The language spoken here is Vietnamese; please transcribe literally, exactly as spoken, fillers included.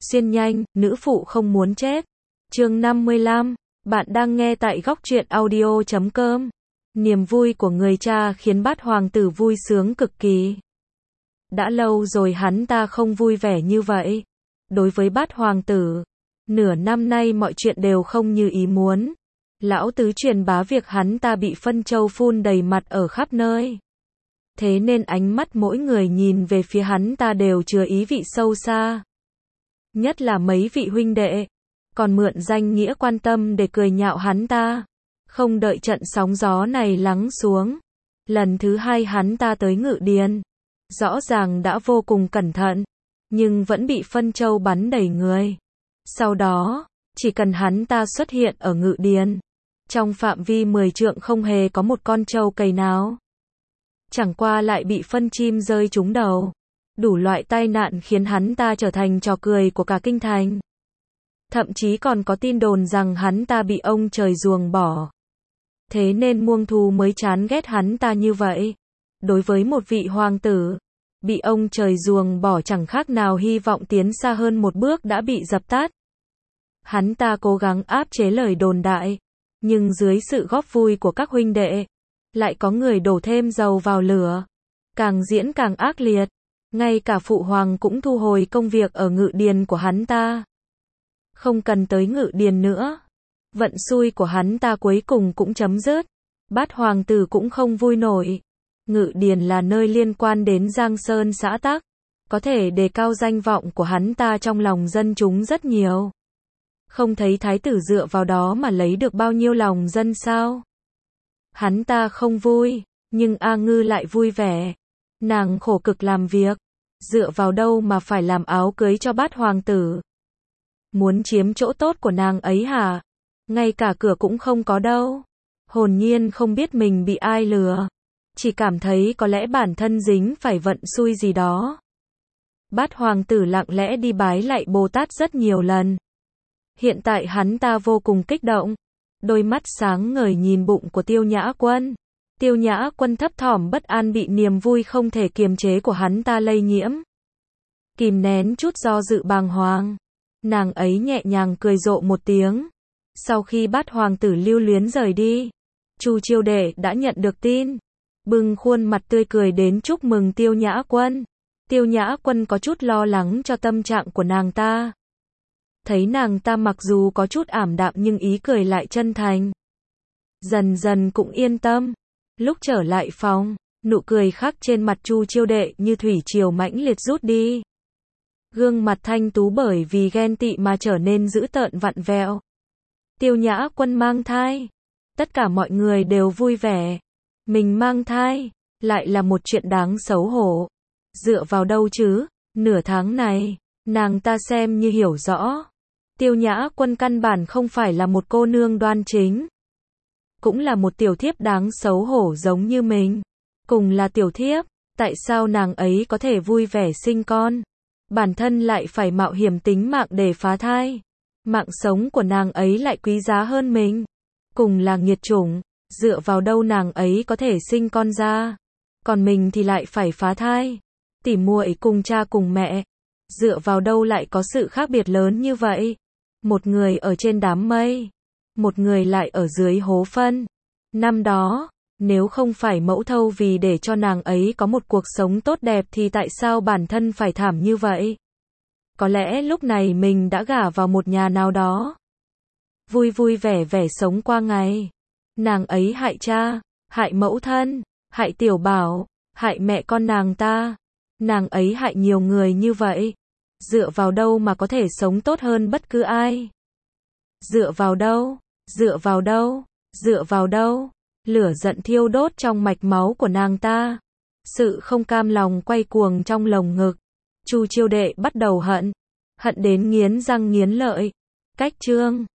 Xuyên nhanh, nữ phụ không muốn chết. Chương năm mươi lăm, bạn đang nghe tại góc truyện audio chấm com. Niềm vui của người cha khiến bát hoàng tử vui sướng cực kỳ. Đã lâu rồi hắn ta không vui vẻ như vậy. Đối với bát hoàng tử, nửa năm nay mọi chuyện đều không như ý muốn. Lão tứ truyền bá việc hắn ta bị phân châu phun đầy mặt ở khắp nơi. Thế nên ánh mắt mỗi người nhìn về phía hắn ta đều chứa ý vị sâu xa. Nhất là mấy vị huynh đệ, còn mượn danh nghĩa quan tâm để cười nhạo hắn ta. Không đợi trận sóng gió này lắng xuống, lần thứ hai hắn ta tới Ngự Điền. Rõ ràng đã vô cùng cẩn thận, nhưng vẫn bị phân châu bắn đầy người. Sau đó, chỉ cần hắn ta xuất hiện ở Ngự Điền, trong phạm vi mười trượng không hề có một con trâu cầy nào. Chẳng qua lại bị phân chim rơi trúng đầu. Đủ loại tai nạn khiến hắn ta trở thành trò cười của cả kinh thành. Thậm chí còn có tin đồn rằng hắn ta bị ông trời ruồng bỏ. Thế nên muông thú mới chán ghét hắn ta như vậy. Đối với một vị hoàng tử, bị ông trời ruồng bỏ chẳng khác nào hy vọng tiến xa hơn một bước đã bị dập tắt. Hắn ta cố gắng áp chế lời đồn đại, nhưng dưới sự góp vui của các huynh đệ, lại có người đổ thêm dầu vào lửa. Càng diễn càng ác liệt. Ngay cả phụ hoàng cũng thu hồi công việc ở Ngự Điền của hắn ta. Không cần tới Ngự Điền nữa. Vận xui của hắn ta cuối cùng cũng chấm dứt. Bát hoàng tử cũng không vui nổi. Ngự Điền là nơi liên quan đến Giang Sơn xã tắc, có thể đề cao danh vọng của hắn ta trong lòng dân chúng rất nhiều. Không thấy thái tử dựa vào đó mà lấy được bao nhiêu lòng dân sao? Hắn ta không vui, nhưng A Ngư lại vui vẻ. Nàng khổ cực làm việc, dựa vào đâu mà phải làm áo cưới cho bát hoàng tử? Muốn chiếm chỗ tốt của nàng ấy hả? Ngay cả cửa cũng không có đâu. Hồn nhiên không biết mình bị ai lừa, chỉ cảm thấy có lẽ bản thân dính phải vận xui gì đó. Bát hoàng tử lặng lẽ đi bái lạy Bồ Tát rất nhiều lần. Hiện tại hắn ta vô cùng kích động, đôi mắt sáng ngời nhìn bụng của Tiêu Nhã Quân. Tiêu Nhã Quân thấp thỏm bất an bị niềm vui không thể kiềm chế của hắn ta lây nhiễm. Kìm nén chút do dự bàng hoàng, nàng ấy nhẹ nhàng cười rộ một tiếng. Sau khi bát hoàng tử lưu luyến rời đi, Chu Chiêu Đệ đã nhận được tin, bừng khuôn mặt tươi cười đến chúc mừng Tiêu Nhã Quân. Tiêu Nhã Quân có chút lo lắng cho tâm trạng của nàng ta. Thấy nàng ta mặc dù có chút ảm đạm nhưng ý cười lại chân thành. Dần dần cũng yên tâm. Lúc trở lại phòng, nụ cười khắc trên mặt Chu Chiêu Đệ như thủy triều mãnh liệt rút đi. Gương mặt thanh tú bởi vì ghen tị mà trở nên dữ tợn vặn vẹo. Tiêu Nhã Quân mang thai. Tất cả mọi người đều vui vẻ. Mình mang thai, lại là một chuyện đáng xấu hổ. Dựa vào đâu chứ? Nửa tháng này, nàng ta xem như hiểu rõ. Tiêu Nhã Quân căn bản không phải là một cô nương đoan chính. Cũng là một tiểu thiếp đáng xấu hổ giống như mình. Cùng là tiểu thiếp, tại sao nàng ấy có thể vui vẻ sinh con? Bản thân lại phải mạo hiểm tính mạng để phá thai. Mạng sống của nàng ấy lại quý giá hơn mình. Cùng là nghiệt chủng, dựa vào đâu nàng ấy có thể sinh con ra? Còn mình thì lại phải phá thai. Tỉ muội cùng cha cùng mẹ, dựa vào đâu lại có sự khác biệt lớn như vậy? Một người ở trên đám mây, một người lại ở dưới hố phân. Năm đó, nếu không phải mẫu thâu vì để cho nàng ấy có một cuộc sống tốt đẹp thì tại sao bản thân phải thảm như vậy? Có lẽ lúc này mình đã gả vào một nhà nào đó. Vui vui vẻ vẻ sống qua ngày. Nàng ấy hại cha, hại mẫu thân, hại tiểu bảo, hại mẹ con nàng ta. Nàng ấy hại nhiều người như vậy. Dựa vào đâu mà có thể sống tốt hơn bất cứ ai? Dựa vào đâu? Dựa vào đâu? Dựa vào đâu? Lửa giận thiêu đốt trong mạch máu của nàng ta. Sự không cam lòng quay cuồng trong lồng ngực. Chu Chiêu Đệ bắt đầu hận. Hận đến nghiến răng nghiến lợi. Cách chương